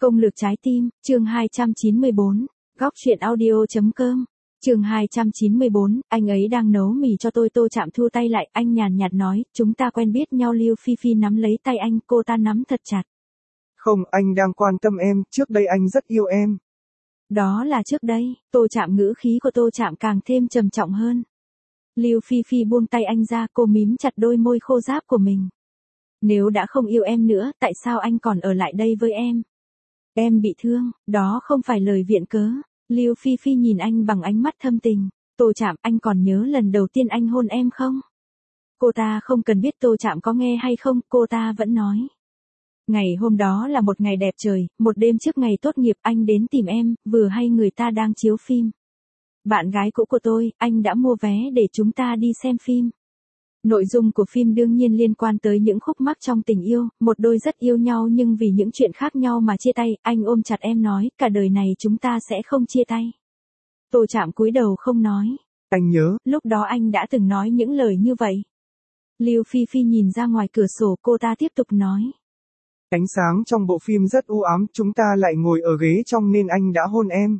Công lược trái tim, chương 294, góc truyện audio.com. Chương 294, anh ấy đang nấu mì cho tôi. Tô Trạm thu tay lại, anh nhàn nhạt nói, chúng ta quen biết nhau. Lưu Phi Phi nắm lấy tay anh, cô ta nắm thật chặt. Không, anh đang quan tâm em, trước đây anh rất yêu em. Đó là trước đây. Tô Trạm, ngữ khí của Tô Trạm càng thêm trầm trọng hơn. Lưu Phi Phi buông tay anh ra, cô mím chặt đôi môi khô ráp của mình. Nếu đã không yêu em nữa, tại sao anh còn ở lại đây với em? Em bị thương, đó không phải lời viện cớ. Lưu Phi Phi nhìn anh bằng ánh mắt thâm tình. Tô Trạm, anh còn nhớ lần đầu tiên anh hôn em không? Cô ta không cần biết Tô Trạm có nghe hay không, cô ta vẫn nói. Ngày hôm đó là một ngày đẹp trời, một đêm trước ngày tốt nghiệp anh đến tìm em, vừa hay người ta đang chiếu phim. Bạn gái cũ của tôi, anh đã mua vé để chúng ta đi xem phim. Nội dung của phim đương nhiên liên quan tới những khúc mắc trong tình yêu, một đôi rất yêu nhau nhưng vì những chuyện khác nhau mà chia tay. Anh ôm chặt em nói, cả đời này chúng ta sẽ không chia tay. Tô Trạm cúi đầu không nói. Anh nhớ, lúc đó anh đã từng nói những lời như vậy. Lưu Phi Phi nhìn ra ngoài cửa sổ, cô ta tiếp tục nói. Ánh sáng trong bộ phim rất u ám, chúng ta lại ngồi ở ghế trong nên anh đã hôn em.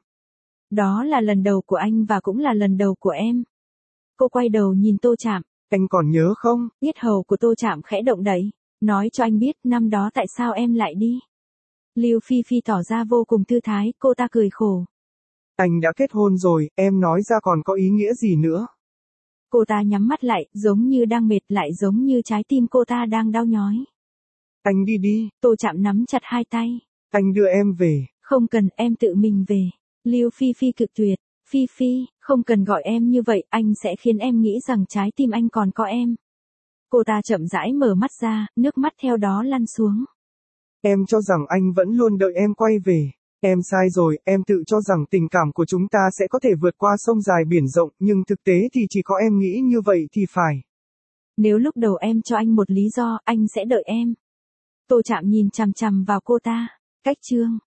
Đó là lần đầu của anh và cũng là lần đầu của em. Cô quay đầu nhìn Tô Trạm. Anh còn nhớ không? Yết hầu của Tô Trạm khẽ động đậy. Nói cho anh biết, năm đó tại sao em lại đi. Lưu Phi Phi tỏ ra vô cùng thư thái, cô ta cười khổ. Anh đã kết hôn rồi, em nói ra còn có ý nghĩa gì nữa? Cô ta nhắm mắt lại, giống như đang mệt, lại giống như trái tim cô ta đang đau nhói. Anh đi đi. Tô Trạm nắm chặt hai tay. Anh đưa em về. Không cần, em tự mình về. Lưu Phi Phi cự tuyệt. Phi Phi, không cần gọi em như vậy, anh sẽ khiến em nghĩ rằng trái tim anh còn có em. Cô ta chậm rãi mở mắt ra, nước mắt theo đó lăn xuống. Em cho rằng anh vẫn luôn đợi em quay về. Em sai rồi, em tự cho rằng tình cảm của chúng ta sẽ có thể vượt qua sông dài biển rộng, nhưng thực tế thì chỉ có em nghĩ như vậy thì phải. Nếu lúc đầu em cho anh một lý do, anh sẽ đợi em. Tô Trạm nhìn chằm chằm vào cô ta. Cách chương